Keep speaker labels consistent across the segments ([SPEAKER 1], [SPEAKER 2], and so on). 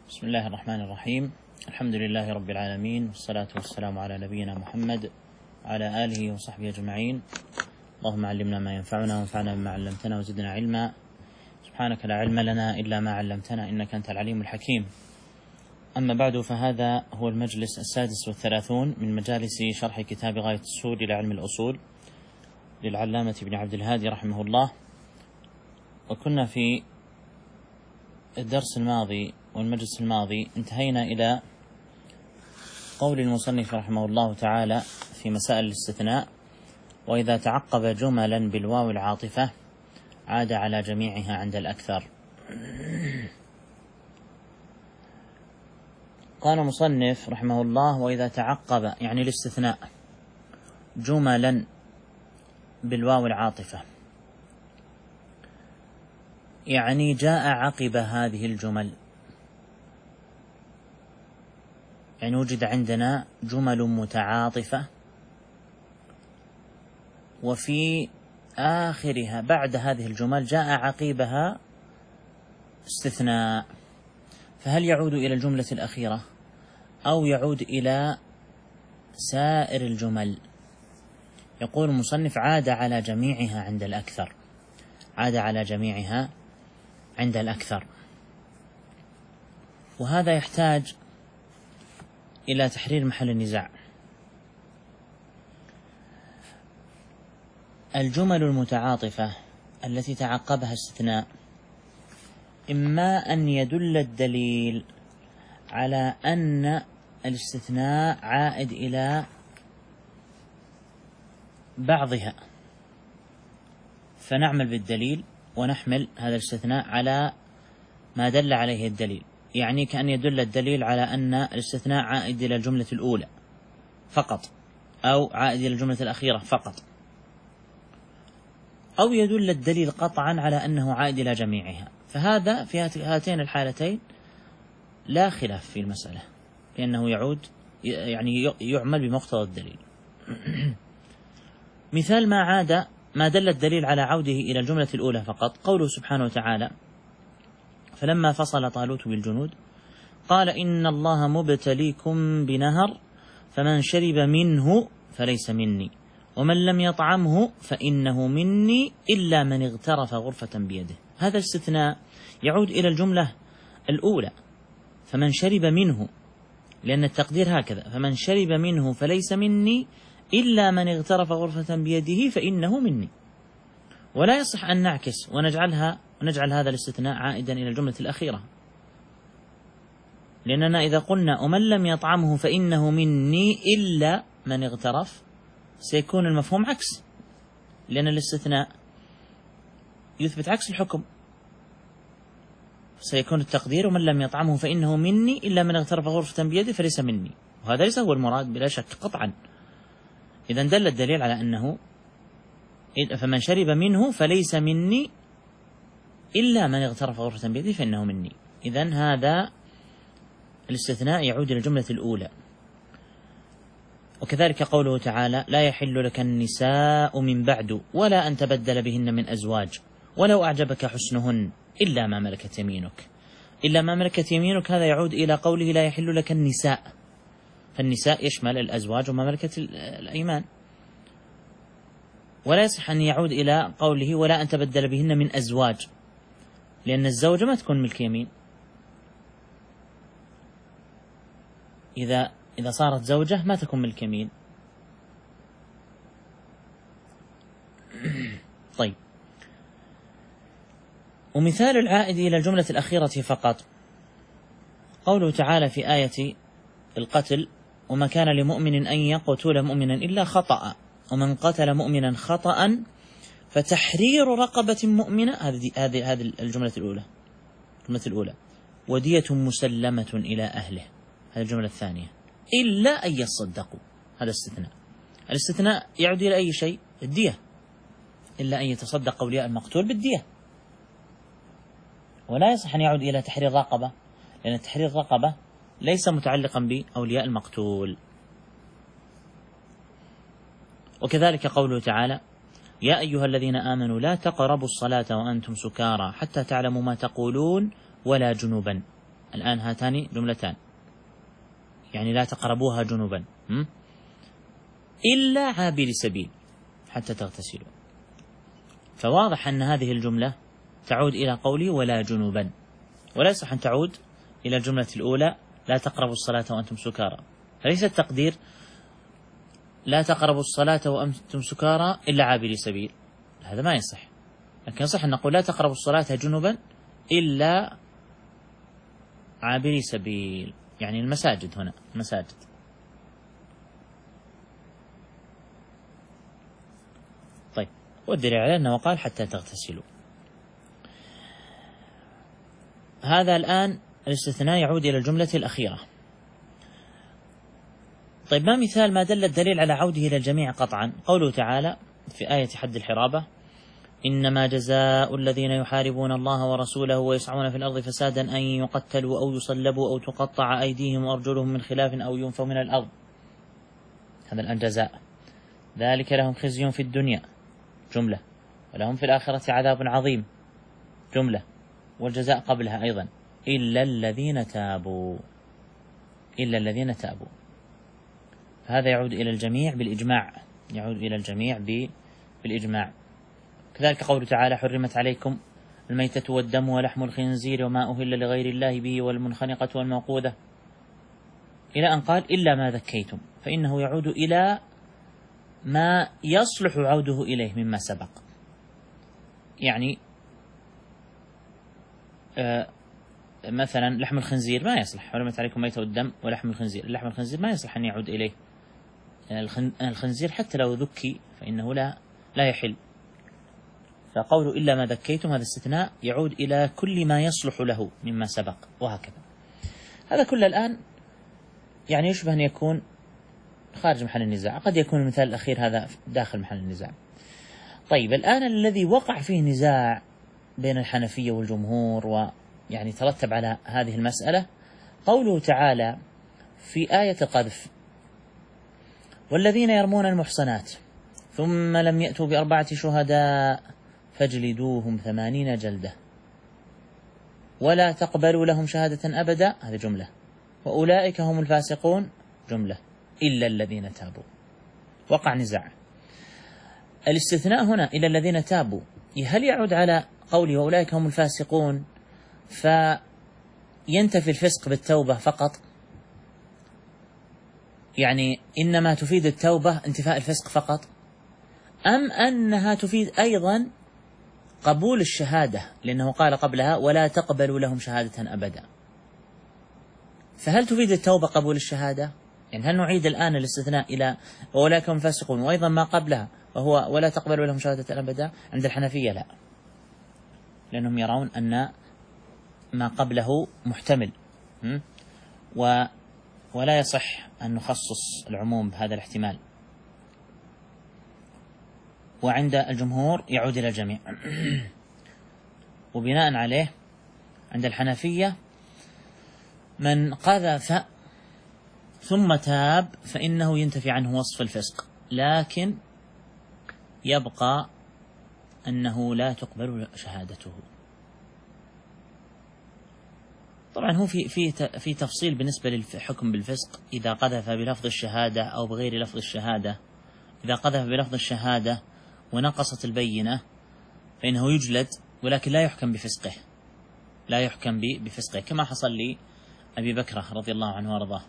[SPEAKER 1] بسم الله الرحمن الرحيم. الحمد لله رب العالمين، والصلاة والسلام على نبينا محمد وعلى آله وصحبه أجمعين. اللهم علمنا ما ينفعنا وانفعنا بما علمتنا وزدنا علما. سبحانك لا علم لنا إلا ما علمتنا إنك أنت العليم الحكيم. أما بعد، فهذا هو المجلس 36 من مجالس شرح كتاب غاية السود إلى علم الأصول للعلامة ابن عبد الهادي رحمه الله. وكنا في الدرس الماضي والمجلس الماضي انتهينا إلى قول المصنف رحمه الله تعالى في مسائل الاستثناء: وإذا تعقب جملا بالواو العاطفة عاد على جميعها عند الأكثر. قال المصنف رحمه الله: وإذا تعقب يعني الاستثناء جملا بالواو العاطفة، يعني جاء عقب هذه الجمل، يعني وجد عندنا جمل متعاطفة وفي آخرها بعد هذه الجمل جاء عقيبها استثناء، فهل يعود إلى الجملة الأخيرة أو يعود إلى سائر الجمل؟ يقول المصنف: عاد على جميعها عند الأكثر. عاد على جميعها عند الأكثر. وهذا يحتاج إلى تحرير محل النزاع. الجمل المتعاطفة التي تعقبها استثناء إما أن يدل الدليل على أن الاستثناء عائد إلى بعضها، فنعمل بالدليل ونحمل هذا الاستثناء على ما دل عليه الدليل، يعني كأن يدل الدليل على أن الاستثناء عائد إلى الجملة الأولى فقط، أو عائد إلى الجملة الأخيرة فقط، أو يدل الدليل قطعا على أنه عائد إلى جميعها. فهذا في هاتين الحالتين لا خلاف في المسألة، لأنه يعود يعني يعمل بمقتضى الدليل. مثال ما دل الدليل على عوده إلى الجملة الأولى فقط قوله سبحانه وتعالى: فلما فصل طالوت بالجنود قال إن الله مبتليكم بنهر فمن شرب منه فليس مني ومن لم يطعمه فإنه مني إلا من اغترف غرفة بيده. هذا الاستثناء يعود إلى الجملة الأولى، فمن شرب منه، لأن التقدير هكذا: فمن شرب منه فليس مني إلا من اغترف غرفة بيده فإنه مني. ولا يصح أن نعكس ونجعل هذا الاستثناء عائدا إلى الجملة الأخيرة، لأننا إذا قلنا ومن لم يطعمه فإنه مني إلا من اغترف سيكون المفهوم عكس، لأن الاستثناء يثبت عكس الحكم، سيكون التقدير ومن لم يطعمه فإنه مني إلا من اغترف غرفة بيده فليس مني، وهذا ليس هو المراد بلا شك قطعا. إذا دل الدليل على أنه فمن شرب منه فليس مني إلا من اغترف غرفة بيده فإنه مني. إذن هذا الاستثناء يعود إلى الجملة الأولى. وكذلك قوله تعالى: لا يحل لك النساء من بعد ولا أن تبدل بهن من أزواج ولو أعجبك حسنهن إلا ما ملكت يمينك. إلا ما ملكت يمينك هذا يعود إلى قوله لا يحل لك النساء، فالنساء يشمل الأزواج وما ملكت الأيمان. ولا يصح أن يعود إلى قوله ولا أن تبدل بهن من أزواج، لأن الزوجة ما تكون ملك يمين. إذا صارت زوجة ما تكون ملك يمين. طيب، ومثال العائد إلى الجملة الأخيرة فقط قوله تعالى في آية القتل: وما كان لمؤمن أن يقتل مؤمنا إلا خطأ ومن قتل مؤمنا خطأ فتحرير رقبة مؤمنة. هذه الجملة الأولى. ودية مسلمة إلى أهله. هذه الجملة الثانية. إلا أن يصدقوا. هذا الاستثناء يعود إلى أي شيء؟ الدية. إلا أن يتصدق أولياء المقتول بالدية. ولا يصح أن يعود إلى تحرير رقبة، لأن تحرير رقبة ليس متعلقا بأولياء المقتول. وكذلك قوله تعالى: يا أيها الذين آمنوا لا تقربوا الصلاة وأنتم سكارى حتى تعلموا ما تقولون ولا جنبا. الآن هاتان جملتان، يعني لا تقربوها جنبا إلا عابر سبيل حتى تغتسلوا. فواضح أن هذه الجملة تعود إلى قولي ولا جنبا، ولا يصح أن تعود إلى الجملة الأولى لا تقربوا الصلاة وأنتم سكارى. فليس التقدير لا تقربوا الصلاة وأنتم سكارى إلا عابر سبيل، هذا ما يصح. لكن يصح أن نقول لا تقربوا الصلاة جنبا إلا عابر سبيل، يعني المساجد، هنا المساجد. طيب، والدليل عليه أنه قال حتى تغتسلوا. هذا الآن الاستثناء يعود إلى الجملة الأخيرة. طيب، ما مثال ما دل الدليل على عوده إلى الجميع قطعا؟ قوله تعالى في آية حد الحرابة: إنما جزاء الذين يحاربون الله ورسوله ويسعون في الأرض فسادا أن يقتلوا أو يصلبوا أو تقطع أيديهم وأرجلهم من خلاف أو ينفوا من الأرض. هذا الآن جزاء. ذلك لهم خزي في الدنيا، جملة، ولهم في الآخرة عذاب عظيم، جملة، والجزاء قبلها أيضا إلا الذين تابوا، إلا الذين تابوا. هذا يعود إلى الجميع بالإجماع، يعود إلى الجميع بالإجماع. كذلك قوله تعالى: حرمت عليكم الميتة والدم ولحم الخنزير وما أهل لغير الله به والمنخنقة والموقوذة، إلى أن قال: إلا ما ذكيتم، فإنه يعود إلى ما يصلح عوده إليه مما سبق. يعني مثلا لحم الخنزير ما يصلح، حرمت عليكم الميتة والدم ولحم الخنزير، لحم الخنزير ما يصلح أن يعود إليه الخنزير حتى لو ذكي فإنه لا يحل. فقوله إلا ما ذكيتم هذا استثناء يعود إلى كل ما يصلح له مما سبق، وهكذا. هذا كل الآن يعني يشبه أن يكون خارج محل النزاع، قد يكون المثال الأخير هذا داخل محل النزاع. طيب، الآن الذي وقع فيه نزاع بين الحنفية والجمهور ويعني ترتب على هذه المسألة قوله تعالى في آية القذف: والذين يرمون المحصنات ثم لم يأتوا ب4 شهداء فاجلدوهم 80 جلدة ولا تقبلوا لهم شهادة أبدا، هذه جملة، وأولئك هم الفاسقون، جملة، إلا الذين تابوا. وقع نزاع. الاستثناء هنا إلا الذين تابوا هل يعود على قوله وأولئك هم الفاسقون فينتفي الفسق بالتوبة فقط، يعني إنما تفيد التوبة انتفاء الفسق فقط، أم أنها تفيد أيضا قبول الشهادة، لأنه قال قبلها ولا تقبلوا لهم شهادة أبدا؟ فهل تفيد التوبة قبول الشهادة؟ يعني هل نعيد الآن الاستثناء إلى أولئك هم الفاسقون وأيضا ما قبلها وهو ولا تقبلوا لهم شهادة أبدا؟ عند الحنفية لا، لأنهم يرون أن ما قبله محتمل ولا يصح أن نخصص العموم بهذا الاحتمال. وعند الجمهور يعود إلى الجميع. وبناء عليه عند الحنفية من قذف ثم تاب فإنه ينتفي عنه وصف الفسق، لكن يبقى أنه لا تقبل شهادته. طبعا هو في تفصيل بالنسبة للحكم بالفسق، إذا قذف بلفظ الشهادة أو بغير لفظ الشهادة. إذا قذف بلفظ الشهادة ونقصت البينة فإنه يجلد، ولكن لا يحكم بفسقه، لا يحكم بفسقه، كما حصل لأبي بكر رضي الله عنه وارضاه،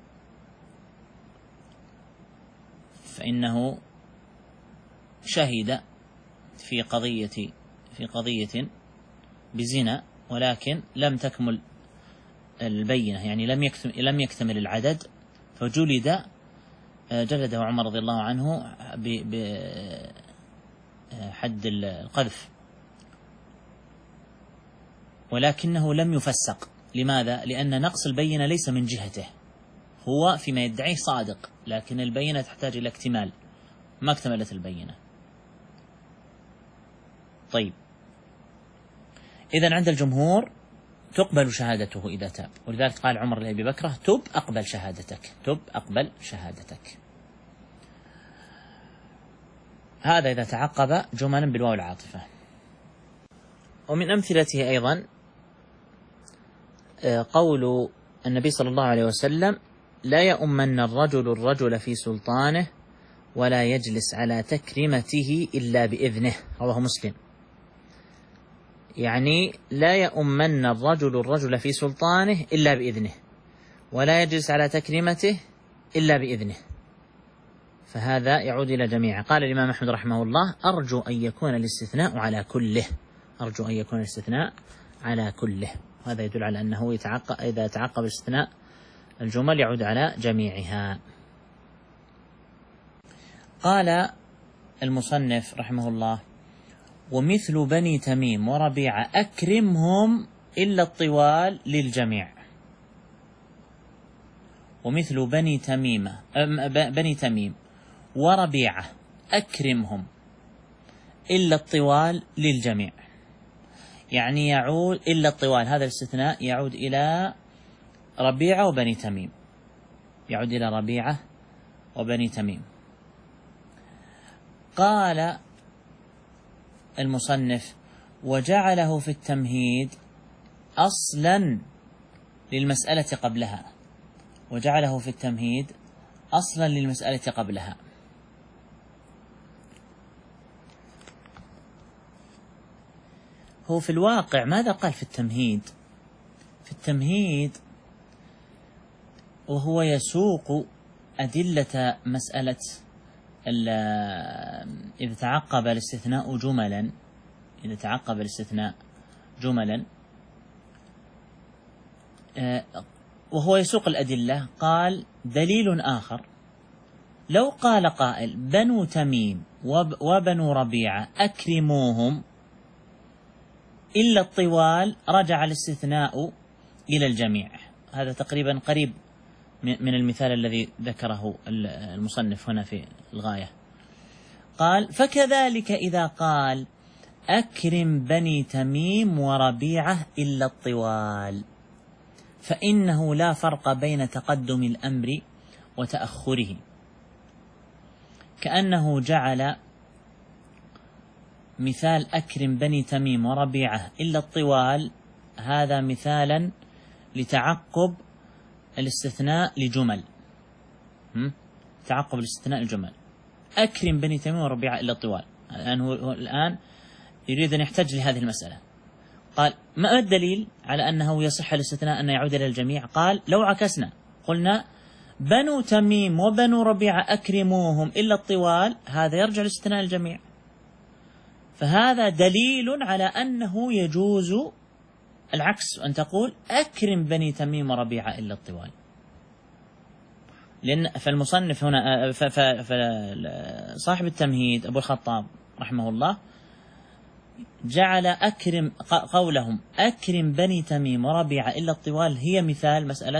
[SPEAKER 1] فإنه شهد في قضية بزنا ولكن لم تكمل البينة، يعني لم يكتمل العدد، فجلد، جلده عمر رضي الله عنه بحد القذف، ولكنه لم يفسق. لماذا؟ لأن نقص البينة ليس من جهته، هو فيما يدعيه صادق، لكن البينة تحتاج إلى اكتمال، ما اكتملت البينة. طيب، إذن عند الجمهور تقبل شهادته إذا تاب، ولذلك قال عمر لأبي بكر: تب أقبل شهادتك، تب أقبل شهادتك. هذا إذا تعقب جملا بالواو العاطفة. ومن أمثلته أيضا قول النبي صلى الله عليه وسلم: لا يؤمن الرجل في سلطانه ولا يجلس على تكريمته إلا بإذنه، رواه مسلم. يعني لا يؤمن الرجل في سلطانه إلا بإذنه، ولا يجلس على تكريمته إلا بإذنه، فهذا يعود إلى جميعه. قال الإمام أحمد رحمه الله: أرجو أن يكون الاستثناء على كله، أرجو أن يكون الاستثناء على كله. هذا يدل على أنه إذا تعقب الاستثناء الجمل يعود على جميعها. قال المصنف رحمه الله: ومثل بني تميم وربيعة أكرمهم إلا الطوال للجميع. ومثل بني تميم وربيعة أكرمهم إلا الطوال للجميع، يعني يعود إلا الطوال، هذا الاستثناء يعود إلى ربيعة وبني تميم، يعود إلى ربيعة وبني تميم. قال المصنف: وجعله في التمهيد أصلا للمسألة قبلها، وجعله في التمهيد أصلا للمسألة قبلها. هو في الواقع ماذا قال في التمهيد؟ في التمهيد وهو يسوق أدلة مسألة إذا تعقب الاستثناء جملا، إذا تعقب الاستثناء جملا، وهو يسوق الأدلة. قال: دليل آخر: لو قال قائل: بنو تميم وبنو ربيعة أكرموهم إلا الطوال، رجع الاستثناء إلى الجميع. هذا تقريبا قريب من المثال الذي ذكره المصنف هنا في الغاية. قال: فكذلك إذا قال: أكرم بني تميم وربيعة إلا الطوال، فإنه لا فرق بين تقدم الأمر وتأخره، كأنه جعل مثال أكرم بني تميم وربيعة إلا الطوال هذا مثالا لتعقب الاستثناء لجمل. تعقب الاستثناء لجمل: أكرم بني تميم وربيعة إلا الطوال. هو الآن يريد أن يحتج لهذه المسألة. قال: ما الدليل على أنه يصح الاستثناء أن يعود إلى الجميع؟ قال: لو عكسنا قلنا بنو تميم وبنو ربيعة أكرموهم إلا الطوال، هذا يرجع الاستثناء للجميع، فهذا دليل على أنه يجوز العكس، أن تقول أكرم بني تميم وربيعة إلا الطوال. لأن فالمصنف هنا صاحب التمهيد أبو الخطاب رحمه الله جعل قولهم أكرم بني تميم وربيعة إلا الطوال هي مثال مسألة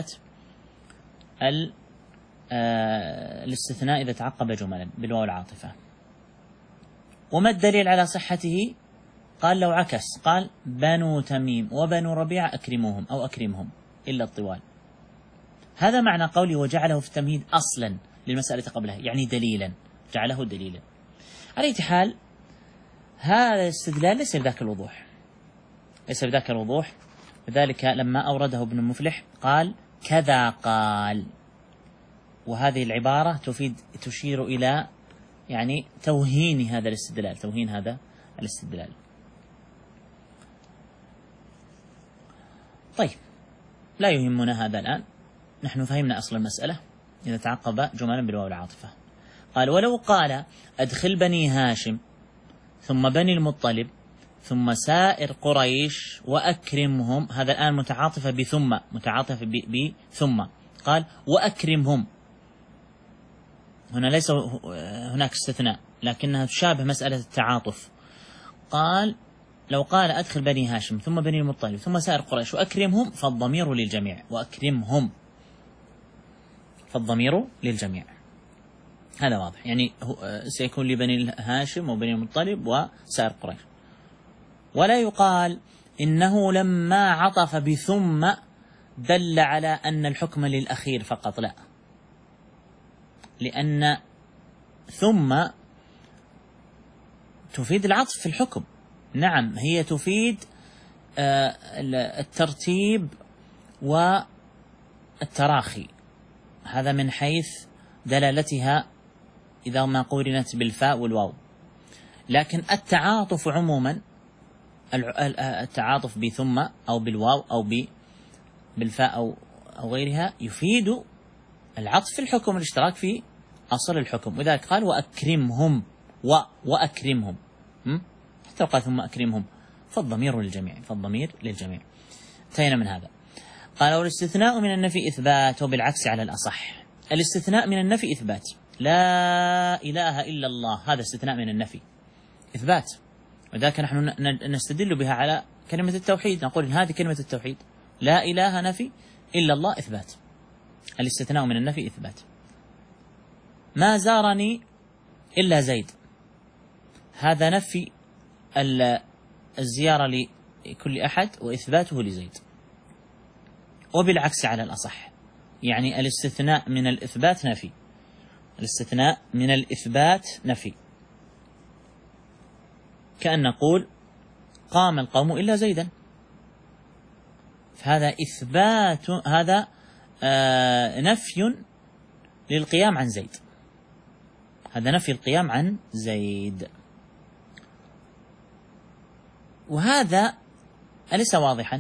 [SPEAKER 1] الاستثناء إذا تعقب جملا بالواو العاطفة. وما الدليل على صحته؟ قال: لو عكس، قال: بنو تميم وبنو ربيعة أكرموهم أو أكرمهم إلا الطوال. هذا معنى قولي وجعله في التمهيد أصلا للمسألة قبلها، يعني دليلا، جعله دليلا. على أي حال هذا الاستدلال ليس بذاك الوضوح، ليس بذاك الوضوح، لذلك لما أورده ابن المفلح قال: كذا قال، وهذه العبارة تشير إلى يعني توهين هذا الاستدلال، توهين هذا الاستدلال. طيب، لا يهمنا هذا الآن، نحن فهمنا أصل المسألة إذا تعقب جملا بالواو العاطفة. قال: ولو قال: أدخل بني هاشم ثم بني المطلب ثم سائر قريش وأكرمهم، هذا الآن متعاطفة بثم، متعاطفة بثم، قال: وأكرمهم. هنا ليس هناك استثناء، لكنها تشابه مسألة التعاطف. قال: لو قال: أدخل بني هاشم ثم بني المطلب ثم سائر قريش وأكرمهم، فالضمير للجميع، وأكرمهم فالضمير للجميع. هذا واضح، يعني سيكون لبني هاشم وبني المطلب وسائر قريش. ولا يقال إنه لما عطف بثم دل على أن الحكم للأخير فقط، لا، لأن ثم تفيد العطف في الحكم. نعم، هي تفيد الترتيب والتراخي، هذا من حيث دلالتها إذا ما قورنت بالفاء والواو. لكن التعاطف عموما، التعاطف بثم أو بالواو أو بالفاء أو غيرها يفيد العطف في الحكم، الاشتراك في أصل الحكم. وذلك قال وأكرمهم، وأكرمهم، حتى قال ثم أكرمهم، فالضمير للجميع. انتهينا من هذا. قال والاستثناء من النفي إثبات، وبالعكس على الأصح. الاستثناء من النفي إثبات، لا إله إلا الله، هذا استثناء من النفي إثبات، وذلك نحن نستدل بها على كلمة التوحيد، نقول إن هذه كلمة التوحيد، لا إله نفي إلا الله إثبات. الاستثناء من النفي إثبات. ما زارني إلا زيد، هذا نفي الزيارة لكل أحد وإثباته لزيد. وبالعكس على الأصح، يعني الاستثناء من الإثبات نفي، الاستثناء من الإثبات نفي، كأن نقول قام القوم إلا زيدا، فهذا إثبات، هذا نفي للقيام عن زيد، هذا نفي القيام عن زيد. وهذا أليس واضحا؟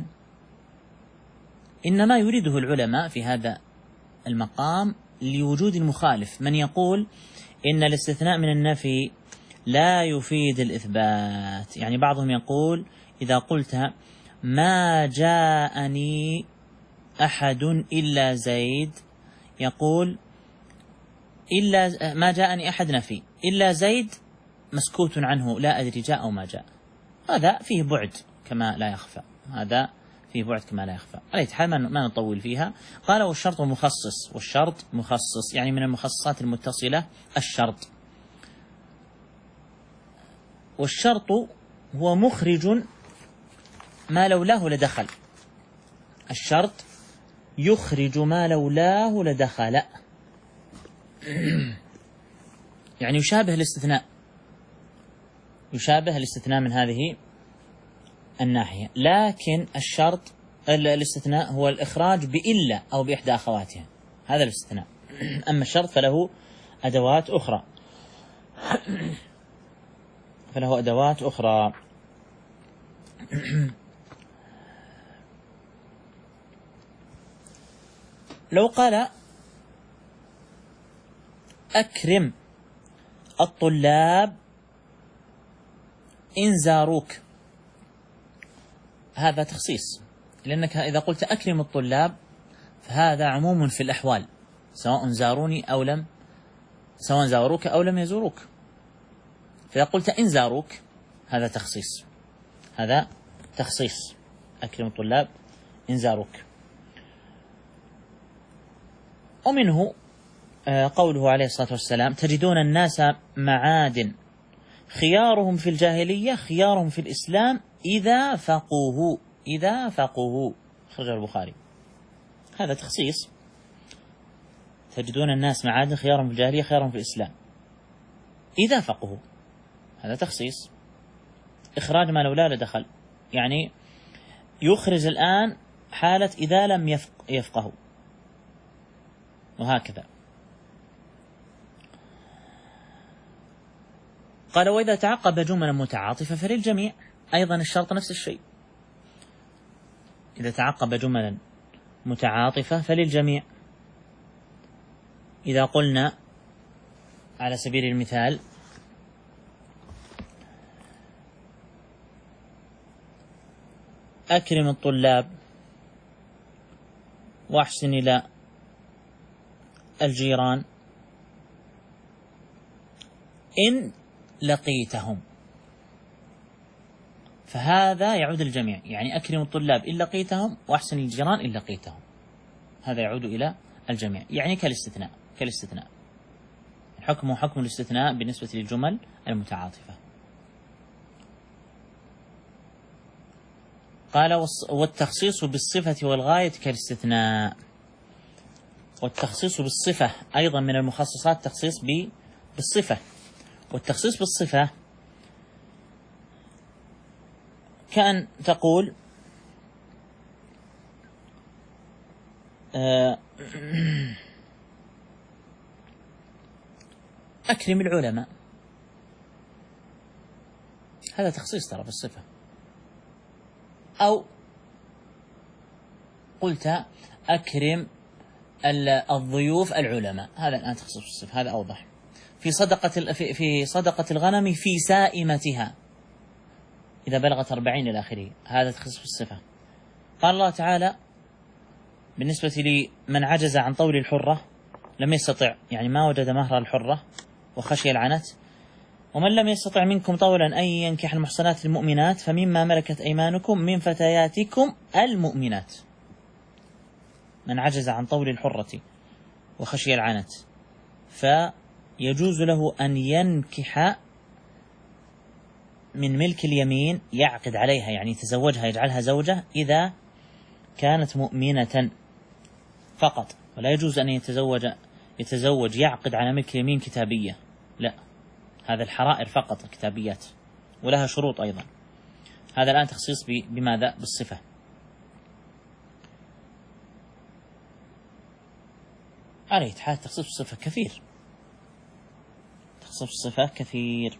[SPEAKER 1] إنما يريده العلماء في هذا المقام لوجود المخالف، من يقول إن الاستثناء من النفي لا يفيد الإثبات. يعني بعضهم يقول إذا قلت ما جاءني أحد إلا زيد، يقول إلا ما جاءني أحد نفي، إلا زيد مسكوت عنه لا أدري جاء أو ما جاء، هذا فيه بعد كما لا يخفى، هذا فيه بعد كما لا يخفى. على أي حال ما نطول فيها. قال والشرط مخصص، والشرط مخصص يعني من المخصصات المتصلة الشرط، والشرط هو مخرج ما لولاه لدخل، الشرط يخرج ما لولاه لدخل، يعني يشابه الاستثناء، يشابه الاستثناء من هذه الناحية. لكن الشرط الاستثناء هو الإخراج بإلا أو بإحدى أخواتها، هذا الاستثناء. أما الشرط فله أدوات أخرى، فله أدوات أخرى. لو قال أكرم الطلاب إن زاروك، هذا تخصيص، لأنك إذا قلت أكرم الطلاب فهذا عموم في الأحوال، سواء زاروني أو لم، سواء زاروك أو لم يزوروك. فإذا قلت إن زاروك هذا تخصيص، هذا تخصيص، أكرم الطلاب إن زاروك. ومنه قوله عليه الصلاة والسلام تجدون الناس معادن خيارهم في الجاهلية خيارهم في الإسلام إذا فقهوا، إذا فقهوا، خرج البخاري. هذا تخصيص، تجدون الناس معادن خيارهم في الجاهلية خيارهم في الإسلام إذا فقهوا، هذا تخصيص، إخراج ما لولا لدخل، يعني يخرج الآن حالة إذا لم يفقهوا، وهكذا. قال وإذا تعقب جملا متعاطفة فللجميع، أيضا الشرط نفس الشيء، إذا تعقب جملا متعاطفة فللجميع. إذا قلنا على سبيل المثال أكرم الطلاب واحسن إلى الجيران إن لقيتهم، فهذا يعود للجميع، يعني أكرم الطلاب إن لقيتهم واحسن الجيران إن لقيتهم، هذا يعود إلى الجميع، يعني كالاستثناء، كالاستثناء، حكمه حكم الاستثناء بالنسبة للجمل المتعاطفة. قال والتخصيص بالصفة والغاية كالاستثناء، والتخصيص بالصفة أيضا من المخصصات التخصيص بالصفة، والتخصيص بالصفة كأن تقول أكرم العلماء، هذا تخصيص ترى بالصفة. أو قلت أكرم الضيوف العلماء، هذا الآن تخصيص بالصفة، هذا أوضح. في صدقة الغنم في سائمتها إذا بلغت 40 إلى آخره، هذا تخصيص بالصفة. قال الله تعالى بالنسبة لمن عجز عن طول الحرة، لم يستطع يعني ما وجد مهر الحرة وخشي العنت، ومن لم يستطع منكم طولا أن ينكح المحصنات المؤمنات فمما ملكت أيمانكم من فتياتكم المؤمنات. من عجز عن طول الحرة وخشي العنت فيجوز له أن ينكح من ملك اليمين، يعقد عليها يعني يتزوجها، يجعلها زوجة إذا كانت مؤمنة فقط، ولا يجوز أن يتزوج يعقد على ملك اليمين كتابية، لا، هذا الحرائر فقط كتابيات، ولها شروط أيضا. هذا الآن تخصيص بماذا؟ بالصفة. عليه حال تخصيص الصفة كثير، تخصيص الصفة كثير.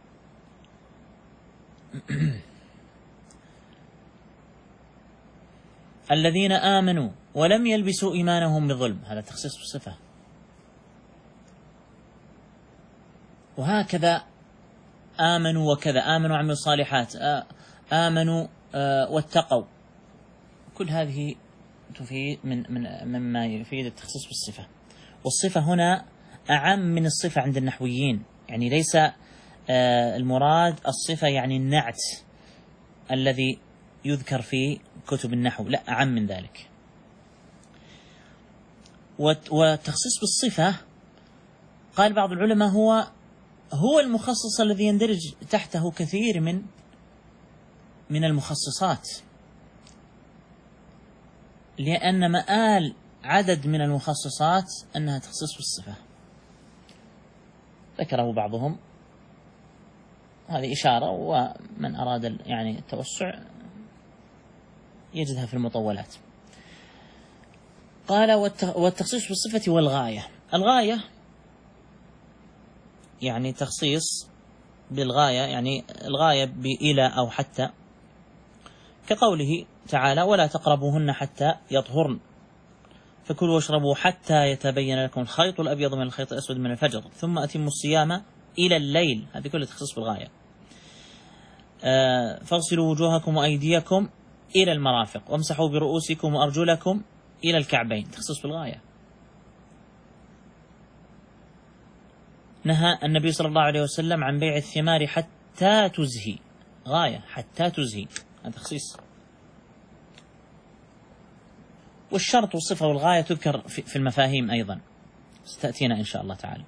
[SPEAKER 1] الذين آمنوا ولم يلبسوا إيمانهم بظلم، هذا تخصيص بالصفة. وهكذا آمنوا وكذا، آمنوا وعملوا الصالحات، آمنوا واتقوا، كل هذه تفيد مما يفيد التخصيص بالصفة. والصفة هنا أعم من الصفة عند النحويين، يعني ليس المراد الصفة يعني النعت الذي يذكر في كتب النحو، لا، أعم من ذلك. والتخصيص بالصفة قال بعض العلماء هو المخصص الذي يندرج تحته كثير من المخصصات، لأن مآل عدد من المخصصات أنها تخصيص بالصفة. ذكره بعضهم، هذه إشارة، ومن أراد يعني التوسع يجدها في المطولات. قال والتخصيص بالصفة والغاية. الغاية يعني تخصيص بالغاية، يعني الغاية بإلى أو حتى، كقوله تعالى ولا تقربوهن حتى يطهرن فكلوا واشربوا حتى يتبين لكم الخيط الأبيض من الخيط الأسود من الفجر ثم أتموا الصيام إلى الليل، هذه كلها تخصيص بالغاية. فاغسلوا وجوهكم وأيديكم إلى المرافق وامسحوا برؤوسكم وأرجلكم إلى الكعبين، تخصيص بالغاية. نهى النبي صلى الله عليه وسلم عن بيع الثمار حتى تزهي، غاية حتى تزهي، هذا تخصيص. والشرط والصفة والغاية تذكر في المفاهيم أيضا، ستأتينا إن شاء الله تعالى.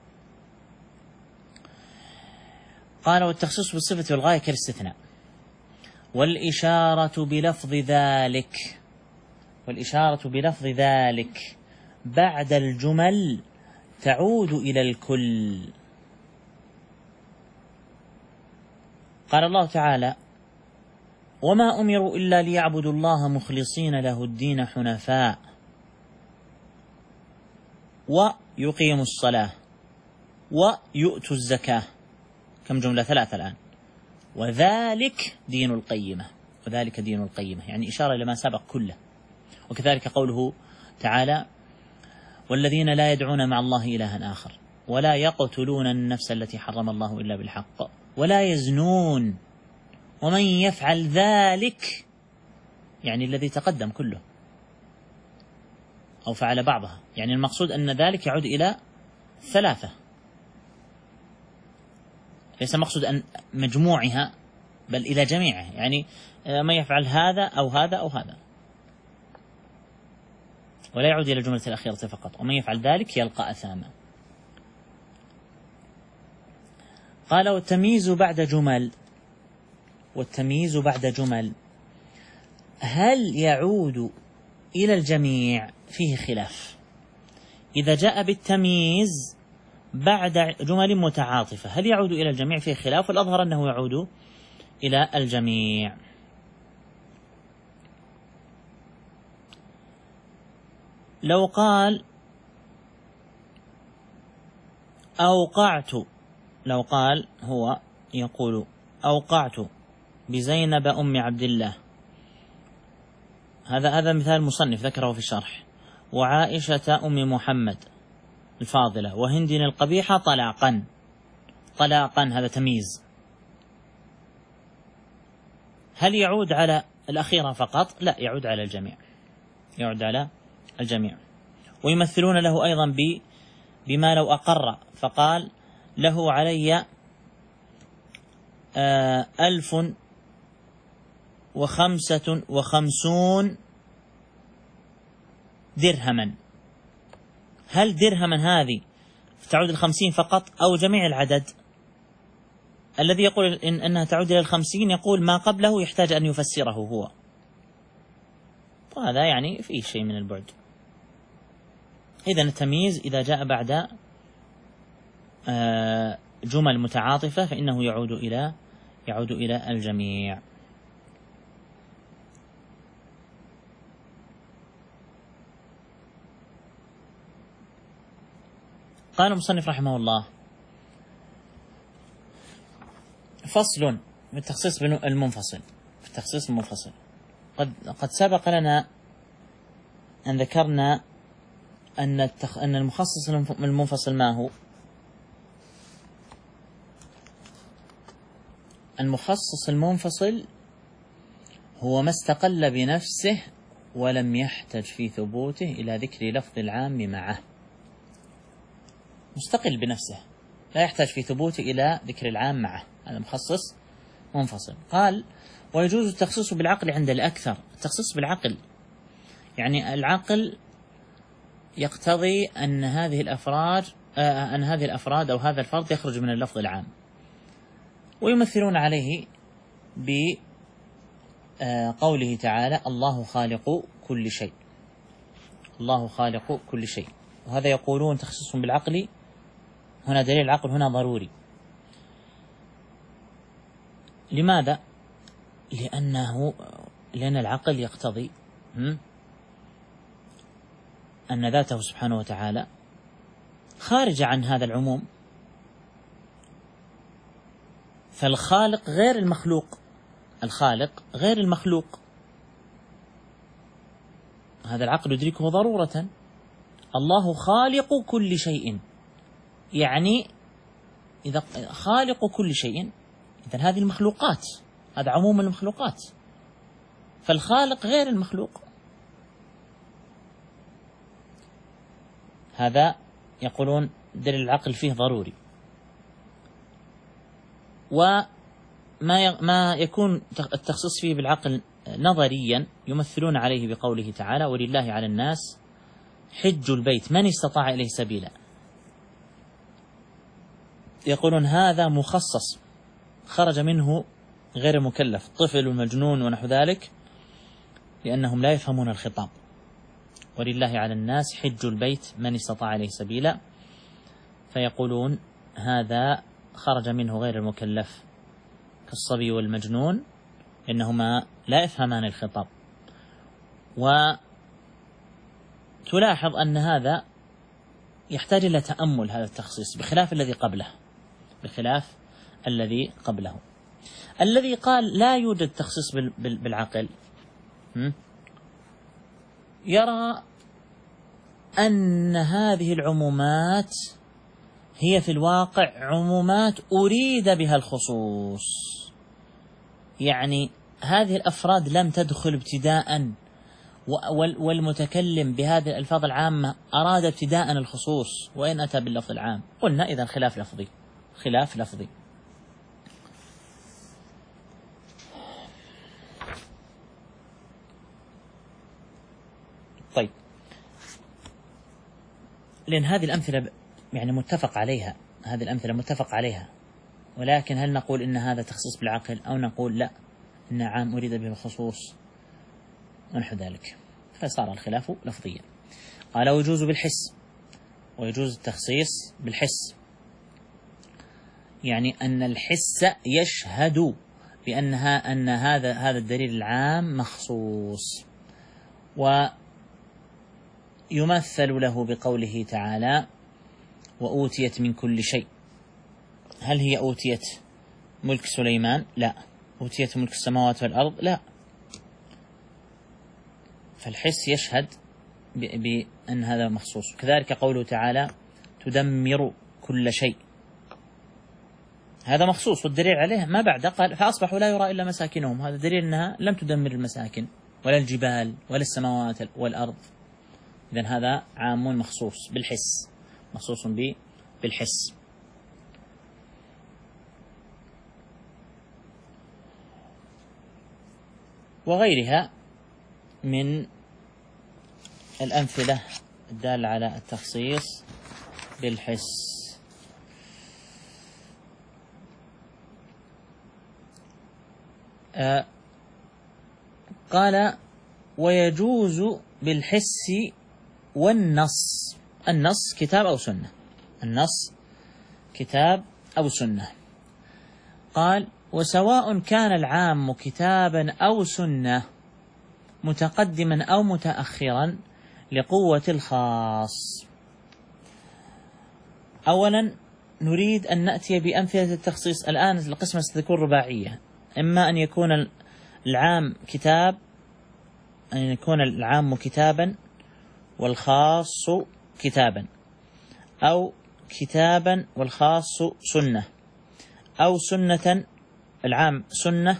[SPEAKER 1] قال والتخصيص بالصفة والغاية كالاستثناء. والإشارة بلفظ ذلك، والإشارة بلفظ ذلك بعد الجمل تعود إلى الكل. قال الله تعالى وما أمروا إلا ليعبدوا الله مخلصين له الدين حنفاء ويقيموا الصلاة ويؤتوا الزكاة، كم جملة؟ 3 الآن. وذلك دين القيمة، وذلك دين القيمة يعني إشارة لما سبق كله. وكذلك قوله تعالى والذين لا يدعون مع الله إلها آخر ولا يقتلون النفس التي حرم الله إلا بالحق ولا يزنون ومن يفعل ذلك، يعني الذي تقدم كله أو فعل بعضها، يعني المقصود أن ذلك يعود إلى 3، ليس المقصود أن مجموعها بل إلى جميعه، يعني من يفعل هذا أو هذا أو هذا، ولا يعود إلى الجملة الأخيرة فقط، ومن يفعل ذلك يلقى أثاما. قال والتمييز بعد جمل، والتمييز بعد جمل هل يعود إلى الجميع؟ فيه خلاف. إذا جاء بالتمييز بعد جمل متعاطفة هل يعود إلى الجميع؟ فيه خلاف، والأظهر أنه يعود إلى الجميع. لو قال أوقعت، لو قال هو يقول أوقعت بزينب أم عبد الله، هذا مثال مصنف ذكره في الشرح، وعائشة أم محمد الفاضلة، وهند القبيحة طلاقا. طلاقا هذا تمييز. هل يعود على الأخيرة فقط؟ لا، يعود على الجميع، يعود على الجميع. ويمثلون له أيضا بما لو أقر فقال له علي 1055 درهما. هل درهما هذه تعود 50 فقط أو جميع العدد؟ الذي يقول إنها تعود إلى 50 يقول ما قبله يحتاج أن يفسره هو، وهذا يعني فيه شيء من البعد. إذن التمييز إذا جاء بعد جمل متعاطفة فإنه يعود إلى الجميع. قال المصنف رحمه الله: فصل في التخصيص المنفصل. في التخصيص المنفصل قد سبق لنا أن ذكرنا أن المخصص المنفصل ما هو؟ المخصص المنفصل هو ما استقل بنفسه ولم يحتج في ثبوته إلى ذكر لفظ العام معه. مستقل بنفسه لا يحتاج في ثبوته إلى ذكر العام معه، هذا مخصص منفصل. قال: ويجوز التخصيص بالعقل عند الأكثر. التخصيص بالعقل يعني العقل يقتضي أن هذه الأفراد أو هذا الفرد يخرج من اللفظ العام، ويمثلون عليه بقوله تعالى: الله خالق كل شيء. الله خالق كل شيء، وهذا يقولون تخصيص بالعقل، هنا دليل العقل هنا ضروري. لماذا؟ لأن العقل يقتضي أن ذاته سبحانه وتعالى خارجة عن هذا العموم، فالخالق غير المخلوق، الخالق غير المخلوق، هذا العقل يدركه ضرورة. الله خالق كل شيء، يعني إذا خالق كل شيء إذن هذه المخلوقات، هذا عموم المخلوقات، فالخالق غير المخلوق. هذا يقولون دليل العقل فيه ضروري. وما يكون التخصيص فيه بالعقل نظريا يمثلون عليه بقوله تعالى: ولله على الناس حج البيت من استطاع إليه سبيلا. يقولون هذا مخصص خرج منه غير مكلف، طفل ومجنون ونحو ذلك، لأنهم لا يفهمون الخطاب. ولله على الناس حج البيت من استطاع إليه سبيلا، فيقولون هذا خرج منه غير المكلف كالصبي والمجنون، لأنهما لا يفهمان الخطاب. وتلاحظ أن هذا يحتاج إلى تأمل، هذا التخصيص بخلاف الذي قبله. الذي قال لا يوجد تخصيص بالعقل يرى أن هذه العمومات هي في الواقع عمومات أريد بها الخصوص، يعني هذه الأفراد لم تدخل ابتداء، والمتكلم بهذه الألفاظ العامة أراد ابتداء الخصوص وإن أتى باللفظ العام. قلنا إذن خلاف لفظي. طيب، لأن هذه الأمثلة يعني متفق عليها، هذه الأمثلة متفق عليها، ولكن هل نقول إن هذا تخصيص بالعقل أو نقول لا إن عام أريد به الخصوص ونحو ذلك؟ فصار الخلاف لفظيا. قال: ويجوز بالحس، ويجوز التخصيص بالحس، يعني أن الحس يشهد أن هذا الدليل العام مخصوص. يمثل له بقوله تعالى وأوتيت من كل شيء. هل هي أوتيت ملك سليمان؟ لا. أوتيت ملك السماوات والأرض؟ لا. فالحس يشهد بأن هذا مخصوص. كذلك قوله تعالى تدمر كل شيء، هذا مخصوص، والدليل عليه ما بعد قال فأصبحوا لا يرى إلا مساكنهم، هذا دليل أنها لم تدمر المساكن ولا الجبال ولا السماوات والأرض. إذن هذا عام مخصوص بالحس، مخصوص بالحس. وغيرها من الأمثلة الدالة على التخصيص بالحس. قال ويجوز بالحس والنص. النص كتاب أو سنة، النص كتاب أو سنة. قال وسواء كان العام كتابا أو سنة متقدما أو متأخرا لقوة الخاص. أولا نريد أن نأتي بأمثلة التخصيص. الآن القسمة ستكون رباعية، إما أن يكون العام كتاب، أن يكون العام كتابا والخاص كتابا، أو كتابا والخاص سنة، أو سنة العام سنة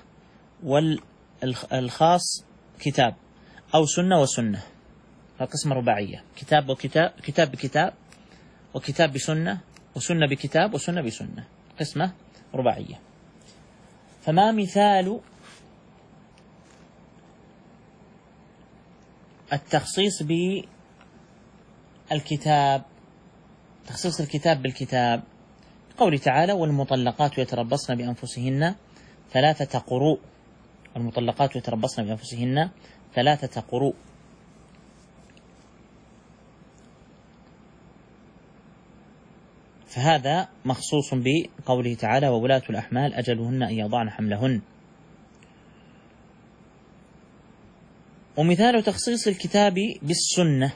[SPEAKER 1] والخاص كتاب، أو سنة وسنة. القسمة رباعية، كتاب وكتاب، كتاب بكتاب، وكتاب بسنة، وسنة بكتاب، وسنة بسنة. قسمة رباعية. فما مثال التخصيص بالكتاب، تخصيص الكتاب بالكتاب؟ قوله تعالى والمطلقات يتربصن بأنفسهن 3 قروء، والمطلقات يتربصن بأنفسهن 3 قروء. فهذا مخصوص بقوله تعالى وولاة الأحمال أجلهن أن يضعن حملهن. ومثال تخصيص الكتاب بالسنة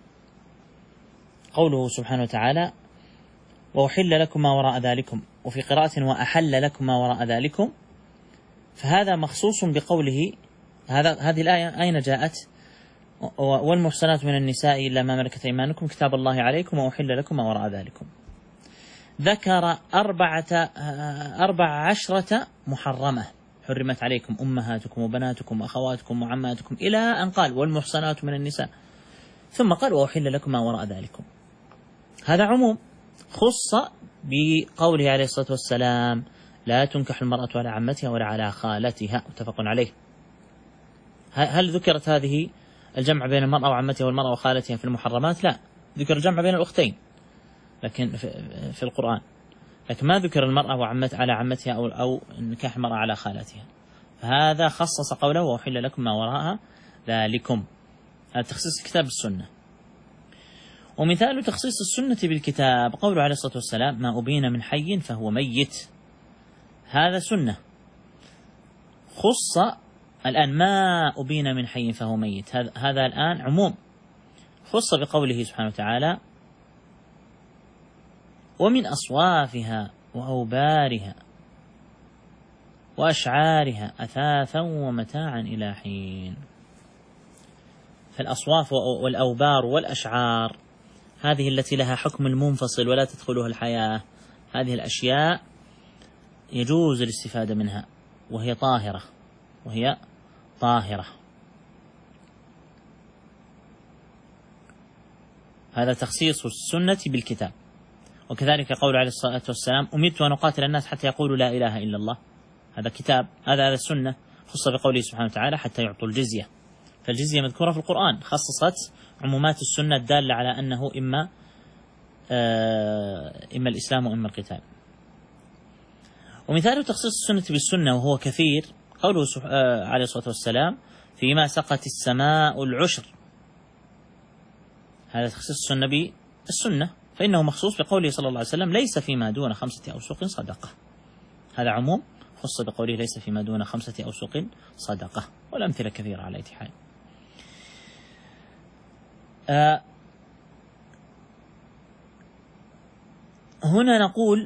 [SPEAKER 1] قوله سبحانه وتعالى وأحل لكم ما وراء ذلكم، وفي قراءة وأحل لكم ما وراء ذلكم. فهذا مخصوص بقوله، هذه الآية أين جاءت؟ والمحصنات من النساء إلا ما ملكت أيمانكم كتاب الله عليكم وأحل لكم ما وراء ذلكم. ذكر 14 محرمة حرمت عليكم أمهاتكم وبناتكم وأخواتكم وعماتكم إلى أن قال والمحصنات من النساء، ثم قال وأحل لكم ما وراء ذلكم. هذا عموم خص بقوله عليه الصلاة والسلام لا تنكح المرأة على عمتها ولا على خالتها، متفق عليه. هل ذكرت هذه الجمع بين المرأة وعمتها والمرأة وخالتها في المحرمات؟ لا، ذكر الجمع بين الأختين لكن في القرآن، لكن ما ذكر المرأة على عمتها أو نكاح المرأة على خالتها. فهذا خصص قوله وأحل لكم ما وراء ذلكم. هذا تخصيص الكتاب بالسنة. ومثال تخصيص السنة بالكتاب قوله عليه الصلاة والسلام ما أبين من حي فهو ميت. هذا سنة خص الآن، ما أبين من حي فهو ميت، هذا الآن عموم خص بقوله سبحانه وتعالى ومن أصوافها وأوبارها وأشعارها أثاثا ومتاعا إلى حين. فالأصواف والأوبار والأشعار هذه التي لها حكم المنفصل ولا تدخلها الحياة، هذه الأشياء يجوز الاستفادة منها وهي طاهرة. هذا تخصيص السنة بالكتاب. وكذلك قول عليه الصلاة والسلام أمرت أن أقاتل الناس حتى يقولوا لا إله إلا الله. هذا كتاب، هذا السنة خص بقوله سبحانه وتعالى حتى يعطوا الجزية. فالجزية مذكورة في القرآن، خصصت عمومات السنة الدالة على أنه إما الإسلام وإما القتال. ومثال تخصيص السنة بالسنة وهو كثير قوله عليه الصلاة والسلام فيما سقت السماء العشر. هذا تخصيص السنة بالسنة، فإنه مخصوص بقوله صلى الله عليه وسلم ليس فيما دون 5 أوسق صدقة. هذا عموم خص بقوله ليس فيما دون 5 أوسق صدقة، والأمثلة كثيرة على أي حال. هنا نقول: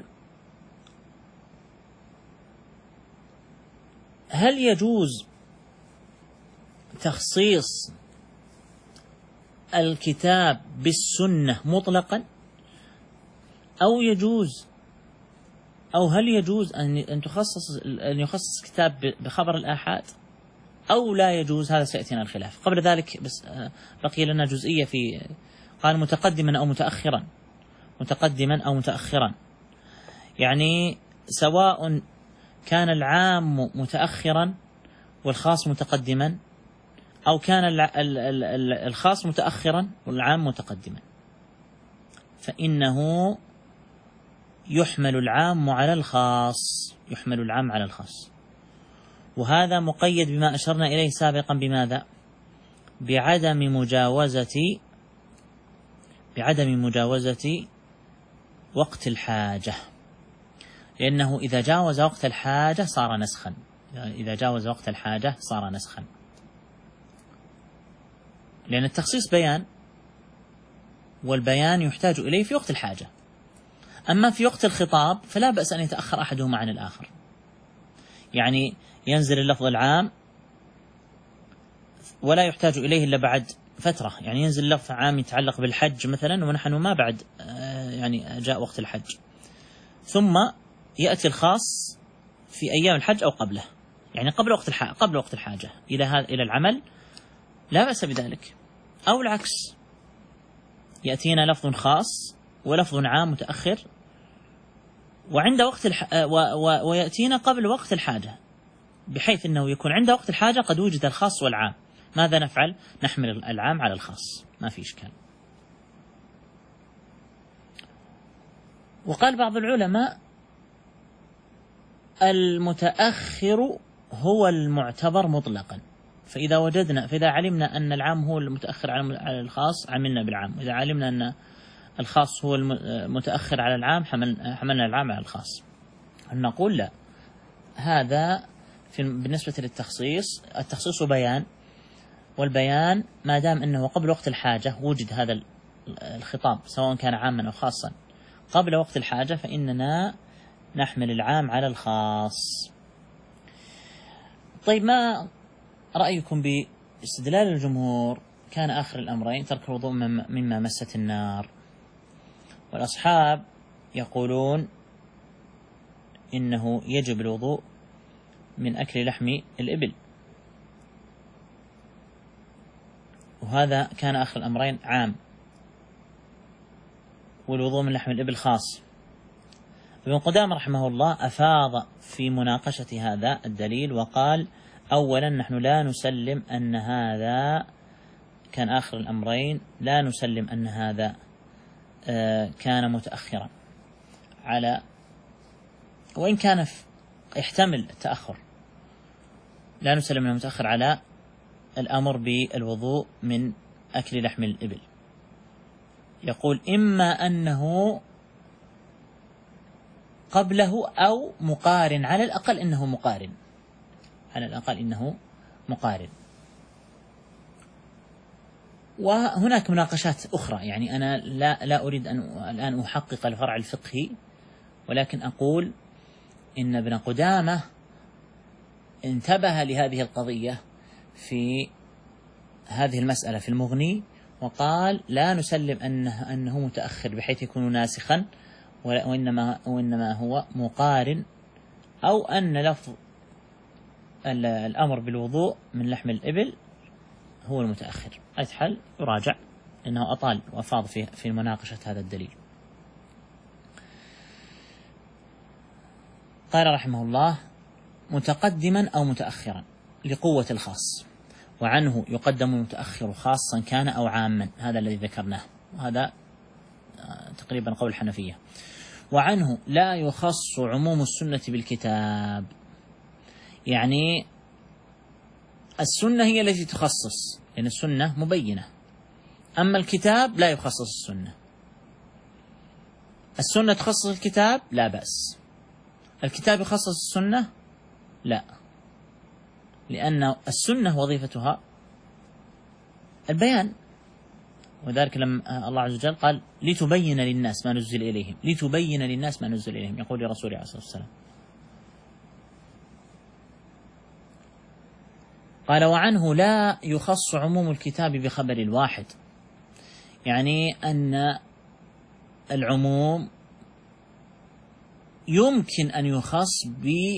[SPEAKER 1] هل يجوز تخصيص الكتاب بالسنة مطلقا، أو هل يجوز أن يخصص كتاب بخبر الآحاد أو لا يجوز؟ هذا سيأتينا الخلاف. قبل ذلك بس بقي لنا جزئية في قال متقدما أو متأخرا، يعني سواء كان العام متأخرا والخاص متقدما، أو كان الخاص متأخرا والعام متقدما، فإنه يحمل العام على الخاص، وهذا مقيد بما أشرنا إليه سابقا. بماذا؟ بعدم مجاوزة وقت الحاجة، لأنه إذا جاوز وقت الحاجة صار نسخا. لأن التخصيص بيان، والبيان يحتاج إليه في وقت الحاجة. أما في وقت الخطاب فلا بأس أن يتأخر أحدهما عن الآخر، يعني ينزل اللفظ العام ولا يحتاج إليه إلا بعد فترة، يعني ينزل لفظ عام يتعلق بالحج مثلا ونحن ما بعد يعني جاء وقت الحج، ثم يأتي الخاص في أيام الحج أو قبله، يعني قبل وقت الحاجة إلى العمل، لا بأس بذلك. أو العكس، يأتينا لفظ خاص ولفظ عام متأخر وعند ويأتينا قبل وقت الحاجة، بحيث أنه يكون عند وقت الحاجة قد وجد الخاص والعام. ماذا نفعل؟ نحمل العام على الخاص، ما في إشكال. وقال بعض العلماء: المتأخر هو المعتبر مطلقا، فإذا علمنا أن العام هو المتأخر على الخاص عملنا بالعام، وإذا علمنا أن الخاص هو المتأخر على العام حملنا العام على الخاص. نقول لا، هذا بالنسبة للتخصيص، التخصيص بيان، والبيان ما دام أنه قبل وقت الحاجة وجد هذا الخطاب سواء كان عاما أو خاصا قبل وقت الحاجة، فإننا نحمل العام على الخاص. طيب، ما رأيكم باستدلال الجمهور كان آخر الأمرين ترك الوضوء مما مست النار؟ والأصحاب يقولون إنه يجب الوضوء من أكل لحم الإبل، وهذا كان آخر الأمرين عام، والوضوء من لحم الإبل خاص. ابن قدامة رحمه الله أفاض في مناقشة هذا الدليل وقال: أولا، نحن لا نسلم أن هذا كان آخر الأمرين، لا نسلم أن هذا كان متأخرا وإن كان يحتمل التأخر، لا نسلم أنه متأخر على الأمر بالوضوء من أكل لحم الإبل. يقول: إما أنه قبله أو مقارن، على الأقل إنه مقارن. وهناك مناقشات أخرى، يعني أنا لا أريد أن الآن أحقق الفرع الفقهي، ولكن أقول إن ابن قدامة انتبه لهذه القضية في هذه المسألة في المغني، وقال: لا نسلم أنه متأخر بحيث يكون ناسخا، وإنما هو مقارن، أو أن لفظ الأمر بالوضوء من لحم الإبل هو المتأخر. أتحل يراجع، إنه أطال وأفاض في مناقشة هذا الدليل. قال رحمه الله: متقدما أو متأخرا لقوة الخاص، وعنه يقدم المتأخر خاصا كان أو عاما، هذا الذي ذكرناه، وهذا تقريبا قول الحنفية. وعنه لا يخص عموم السنة بالكتاب، يعني السنة هي التي تخصص، لأن السنة مبينة، أما الكتاب لا يخصص السنة. السنة تخصص الكتاب لا بأس، الكتاب يخصص السنة لا، لأن السنة وظيفتها البيان، وذلك لما الله عز وجل قال لتبين للناس ما نزل إليهم، لتبين للناس ما نزل إليهم، يقول لرسوله عليه الصلاة والسلام. قال وعنه لا يخص عموم الكتاب بخبر الواحد، يعني أن العموم يمكن أن يخص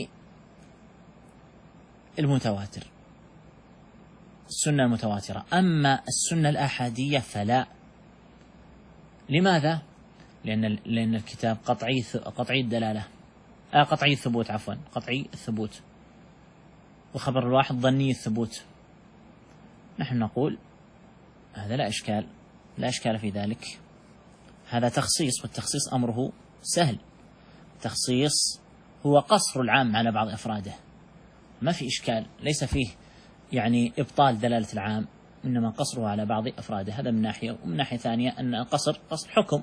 [SPEAKER 1] بالمتواتر، السنة المتواترة، أما السنة الآحادية فلا. لماذا؟ لأن الكتاب قطعي الدلالة، قطعي الثبوت، عفوا قطعي الثبوت، وخبر الواحد ظني الثبوت. نحن نقول هذا لا إشكال في ذلك، هذا تخصيص، والتخصيص أمره سهل. التخصيص هو قصر العام على بعض أفراده، ما في إشكال، ليس فيه يعني إبطال دلالة العام، إنما قصره على بعض أفراده. هذا من ناحية، ومن ناحية ثانية أن القصر قصر حكم،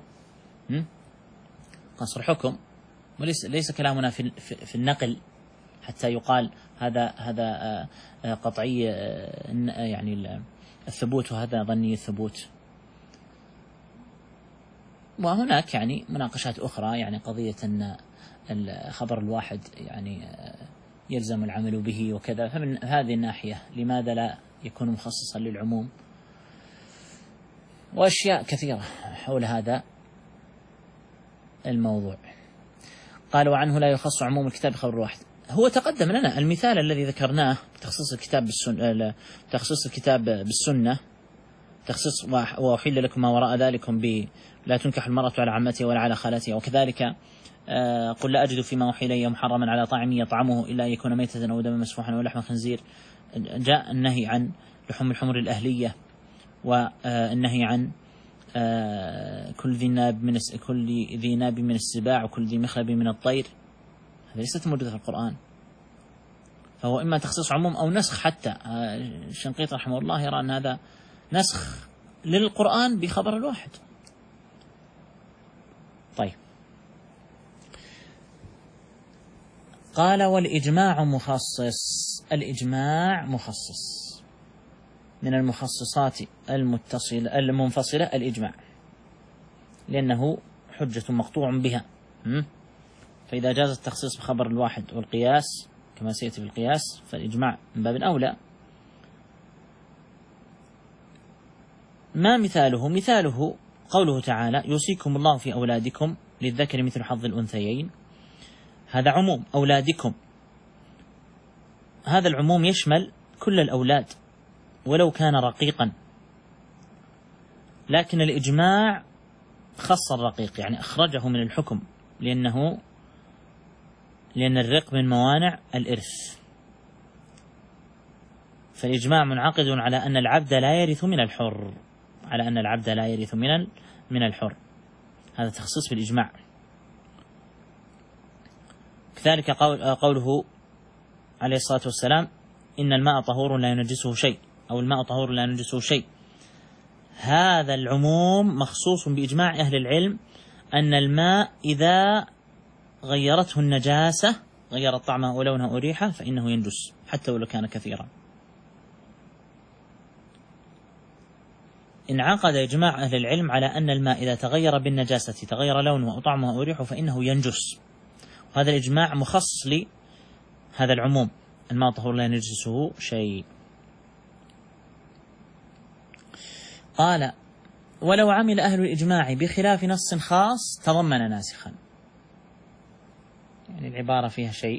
[SPEAKER 1] قصر حكم، وليس كلامنا في النقل حتى يقال هذا قطعي يعني الثبوت وهذا ظني الثبوت. وهناك يعني مناقشات أخرى، يعني قضية أن الخبر الواحد يعني يلزم العمل به وكذا، فمن هذه الناحية لماذا لا يكون مخصصا للعموم، وأشياء كثيرة حول هذا الموضوع. قال وعنه لا يخص عموم الكتاب بخبر واحد. هو تقدم لنا المثال الذي ذكرناه بتخصيص الكتاب بالسنة، تخصيص وأحل لكم ما وراء ذلكم لا تنكح المرأة على عمتها ولا على خالتها، وكذلك قل لا أجد فيما أوحي إلي محرما على طاعم يطعمه إلا أن يكون ميتة أو دما مسفوحا أو لحم خنزير. جاء النهي عن لحوم الحمر الأهلية، والنهي عن كل ذي ناب من السباع وكل ذي مخلب من الطير. هذا ليست موجودة في القرآن، فهو إما تخصيص عموم أو نسخ. حتى الشنقيطي رحمه الله يرى أن هذا نسخ للقرآن بخبر الواحد. طيب، قال والإجماع مخصص. الإجماع مخصص من المخصصات المنفصلة الإجماع، لأنه حجة مقطوع بها. فإذا جاز التخصيص بخبر الواحد والقياس كما سيأتي في القياس، فالإجماع من باب أولى. ما مثاله؟ مثاله قوله تعالى يوصيكم الله في أولادكم للذكر مثل حظ الأنثيين. هذا عموم أولادكم، هذا العموم يشمل كل الأولاد ولو كان رقيقا، لكن الإجماع خص الرقيق، يعني أخرجه من الحكم، لأن الرق من موانع الإرث. فالإجماع منعقد على أن العبد لا يرث من الحر، على أن العبد لا يرث من الحر. هذا تخصيص بالإجماع. كذلك قوله عليه الصلاة والسلام إن الماء طهور لا ينجسه شيء، أو الماء طهور لا ينجسه شيء. هذا العموم مخصوص بإجماع أهل العلم أن الماء إذا غيرته النجاسة، غيرت طعمه ولونه وريحه، فإنه ينجس حتى ولو كان كثيرا. انعقد إجماع أهل العلم على أن الماء إذا تغير بالنجاسة تغير لونه أو طعمه أو ريحه فإنه ينجس. وهذا الإجماع مخصص لهذا العموم، الماء طهور لا ينجسه شيء. قال ولو عمل أهل الإجماع بخلاف نص خاص تضمن ناسخا. يعني العبارة فيها شيء.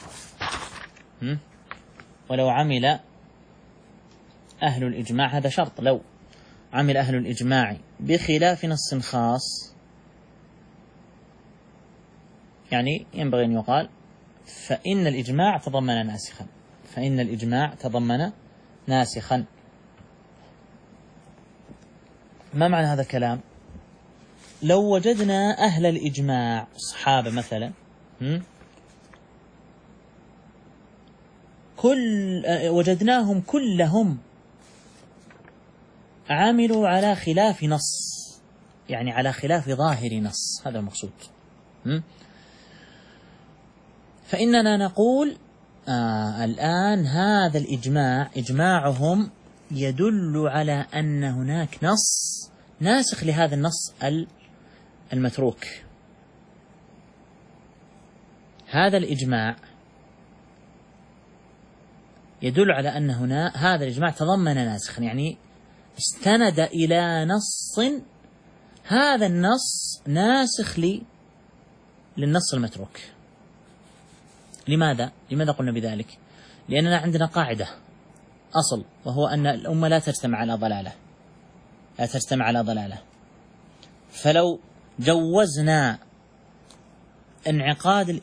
[SPEAKER 1] ولو عمل أهل الإجماع، هذا شرط، لو عمل أهل الإجماع بخلاف نص خاص، يعني ينبغي أن يقال فإن الإجماع تضمن ناسخا، فإن الإجماع تضمن ناسخا. ما معنى هذا الكلام؟ لو وجدنا أهل الإجماع الصحابة مثلا وجدناهم كلهم عملوا على خلاف نص، يعني على خلاف ظاهر نص، هذا المقصود. فإننا نقول الآن هذا الإجماع إجماعهم يدل على أن هناك نص ناسخ لهذا النص المتروك. هذا الإجماع يدل على أن هذا الإجماع تضمن ناسخا، يعني استند إلى نص، هذا النص ناسخ للنص المتروك. لماذا قلنا بذلك؟ لأننا عندنا قاعدة أصل، وهو أن الأمة لا تجتمع على ضلالة. فلو جوزنا انعقاد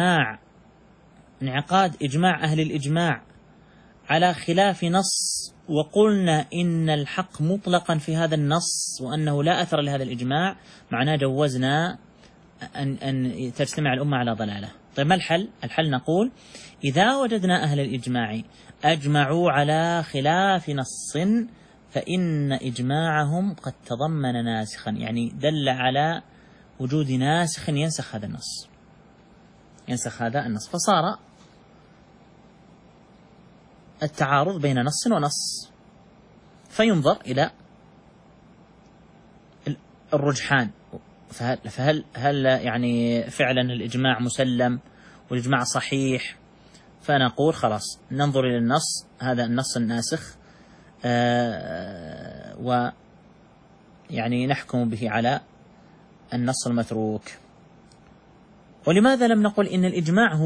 [SPEAKER 1] إجماع أهل الإجماع على خلاف نص، وقلنا إن الحق مطلقا في هذا النص وأنه لا أثر لهذا الإجماع، معناه جوزنا أن تجتمع الأمة على ضلالة. طيب ما الحل؟ الحل نقول إذا وجدنا أهل الإجماع أجمعوا على خلاف نص فإن إجماعهم قد تضمن ناسخا، يعني دل على وجود ناسخ ينسخ هذا النص، فصار التعارض بين نص ونص، فينظر إلى الرجحان، فهل يعني فعلا الإجماع مسلم والإجماع صحيح، فنقول خلاص ننظر إلى النص، هذا النص الناسخ، ويعني نحكم به على النص المتروك. ولماذا لم نقل إن الإجماع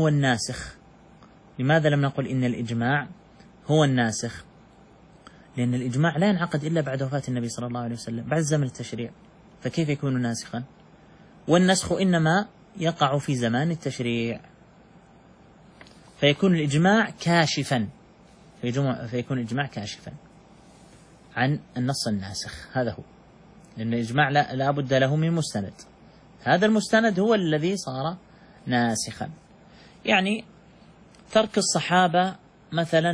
[SPEAKER 1] هو الناسخ؟ لأن الإجماع لا ينعقد إلا بعد وفاة النبي صلى الله عليه وسلم، بعد زمن التشريع، فكيف يكون ناسخا؟ والنسخ إنما يقع في زمان التشريع، فيكون الإجماع كاشفا عن النص الناسخ. هذا هو، لأن الإجماع لا بد له من مستند، هذا المستند هو الذي صار ناسخا. يعني ترك الصحابة مثلا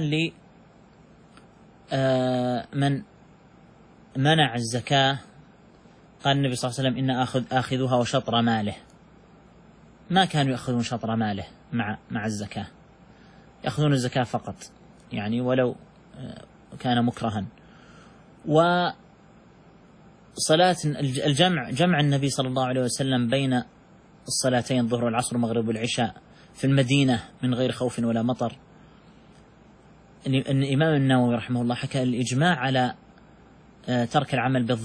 [SPEAKER 1] من منع الزكاة، قال النبي صلى الله عليه وسلم إن آخذها وشطر ماله، ما كانوا يأخذون شطر ماله مع الزكاة، يأخذون الزكاة فقط، يعني ولو كان مكرها. وصلاة جمع النبي صلى الله عليه وسلم بين الصلاتين الظهر والعصر والمغرب والعشاء في المدينة من غير خوف ولا مطر. الإمام النووي رحمه الله حكى الإجماع على ترك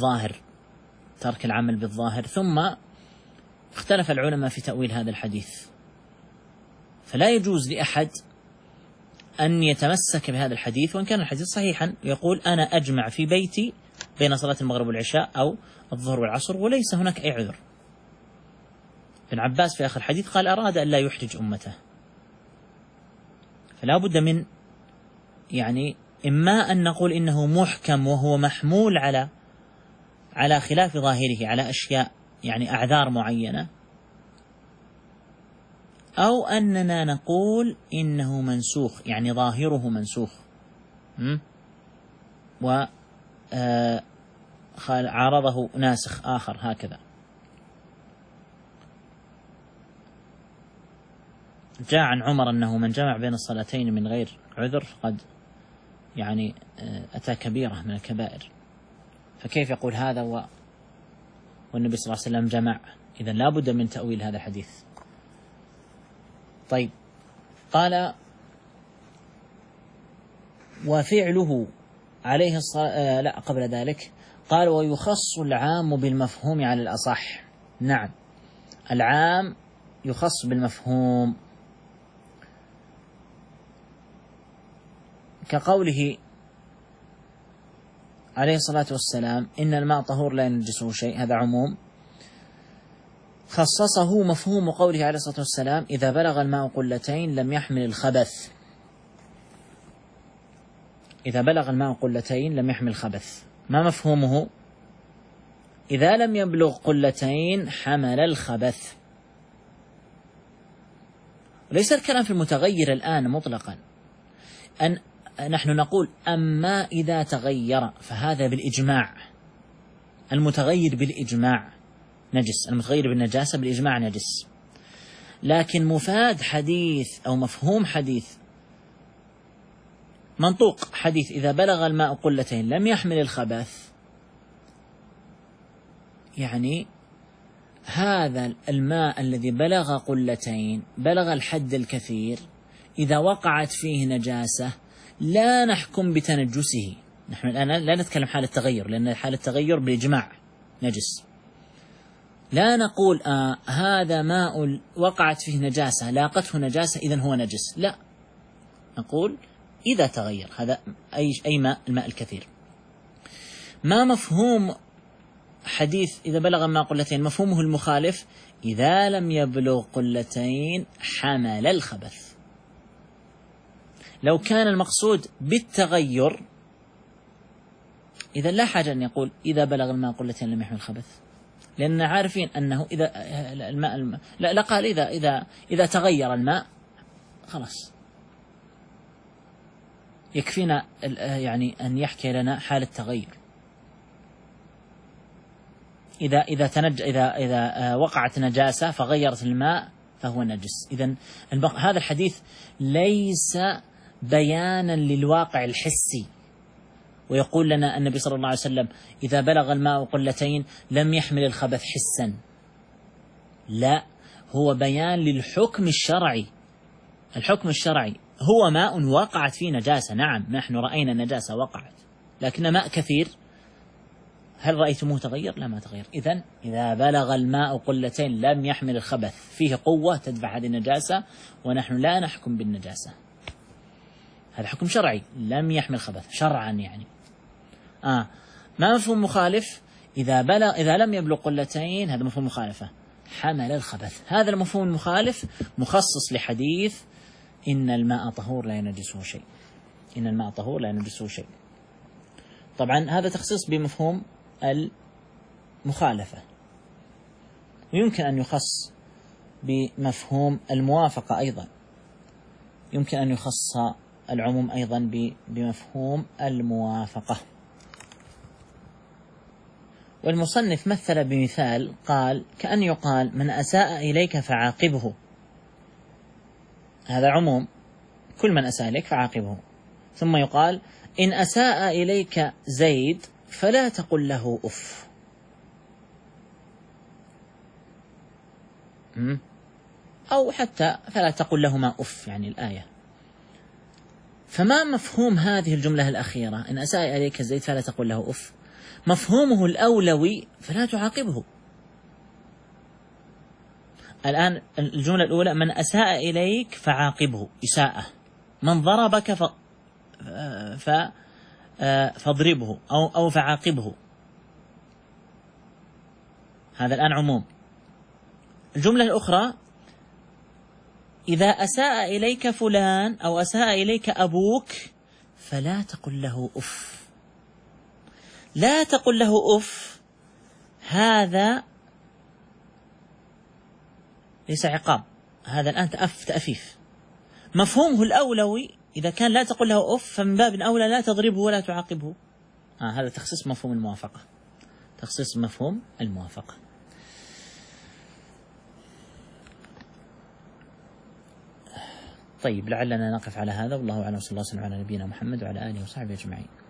[SPEAKER 1] العمل بالظاهر، ثم اختلف العلماء في تأويل هذا الحديث، فلا يجوز لأحد أن يتمسك بهذا الحديث وإن كان الحديث صحيحا، يقول أنا أجمع في بيتي بين صلاة المغرب والعشاء أو الظهر والعصر وليس هناك أي عذر. ابن عباس في آخر الحديث قال أراد أن لا يحرج أمته، فلا بد من يعني إما أن نقول إنه محكم وهو محمول على خلاف ظاهره، على أشياء يعني أعذار معينة، أو أننا نقول إنه منسوخ، يعني ظاهره منسوخ وعارضه ناسخ آخر، هكذا. جاء عن عمر أنه من جمع بين الصلاتين من غير عذر فقد يعني أتى كبيرة من الكبائر، فكيف يقول هذا والنبي صلى الله عليه وسلم جمع؟ إذن لا بد من تأويل هذا الحديث. طيب، قال وفعله عليه الصلاة لا قبل ذلك قال ويخص العام بالمفهوم على الأصح. نعم، العام يخص بالمفهوم، كقوله عليه الصلاة والسلام إن الماء طهور لا ينجسه شيء، هذا عموم، خصصه مفهوم قوله عليه الصلاة والسلام إذا بلغ الماء قلتين لم يحمل الخبث. إذا بلغ الماء قلتين لم يحمل الخبث، ما مفهومه؟ إذا لم يبلغ قلتين حمل الخبث. وليس الكلام في المتغير الآن مطلقا، أن نحن نقول أما إذا تغير فهذا بالإجماع، المتغير بالإجماع نجس، المتغير بالنجاسة بالإجماع نجس. لكن مفاد حديث أو مفهوم حديث، منطوق حديث إذا بلغ الماء قلتين لم يحمل الخبث، يعني هذا الماء الذي بلغ قلتين، بلغ الحد الكثير، إذا وقعت فيه نجاسة لا نحكم بتنجسه. نحن الآن لا نتكلم حالة تغير، لأن حالة التغير بالإجماع نجس. لا نقول هذا ماء وقعت فيه نجاسة، لاقته نجاسة إذن هو نجس، لا، نقول إذا تغير. هذا أي ماء، الماء الكثير. ما مفهوم حديث إذا بلغ الماء قلتين؟ مفهومه المخالف: إذا لم يبلغ قلتين حمل الخبث. لو كان المقصود بالتغير إذا لا حاجة أن يقول إذا بلغ الماء قلتين لم يحمل الخبث، لأننا عارفين أنه إذا الماء لا قال إذا تغير الماء خلاص، يكفينا يعني أن يحكي لنا حالة تغير. إذا وقعت نجاسة فغيرت الماء فهو نجس. إذن هذا الحديث ليس بيانا للواقع الحسي، ويقول لنا النبي صلى الله عليه وسلم إذا بلغ الماء قلتين لم يحمل الخبث حسا، لا، هو بيان للحكم الشرعي. الحكم الشرعي هو ماء وقعت فيه نجاسة، نعم نحن رأينا نجاسة وقعت، لكن ماء كثير، هل رأيتموه تغير؟ لا، ما تغير. إذن إذا بلغ الماء قلتين لم يحمل الخبث، فيه قوة تدفع هذه النجاسة، ونحن لا نحكم بالنجاسة. هذا حكم شرعي، لم يحمل خبث شرعا يعني. ما مفهوم مخالف؟ إذا لم يبلغ قلتين، هذا مفهوم مخالفة، حمل الخبث. هذا المفهوم المخالف مخصص لحديث إن الماء طهور لا ينجسه شيء. إن الماء طهور لا ينجسه شيء. طبعا هذا تخصيص بمفهوم المخالفة، ويمكن أن يخص بمفهوم الموافقة أيضا، يمكن أن يخص العموم أيضا بمفهوم الموافقة. والمصنف مثل بمثال، قال كأن يقال من أساء إليك فعاقبه. هذا عموم، كل من أساء إليك فعاقبه. ثم يقال إن أساء إليك زيد فلا تقل له أف. أو حتى فلا تقل لهما أف، يعني الآية. فما مفهوم هذه الجملة الأخيرة إن أساء إليك زيد فلا تقل له أف؟ مفهومه الأولوي فلا تعاقبه. الآن الجملة الأولى من أساء إليك فعاقبه، إساءة. من ضربك فاضربه أو فعاقبه، هذا الآن عموم. الجملة الأخرى إذا أساء إليك فلان أو أساء إليك أبوك فلا تقل له أف. لا تقل له أف، هذا ليس عقاب، هذا الآن تأفيف. مفهومه الأولوي إذا كان لا تقل له أف فمن باب أولى لا تضربه ولا تعاقبه. هذا تخصيص مفهوم الموافقة، تخصيص مفهوم الموافقة. طيب، لعلنا نقف على هذا، والله أعلم، صلى الله وسلم على نبينا محمد وعلى آله وصحبه أجمعين.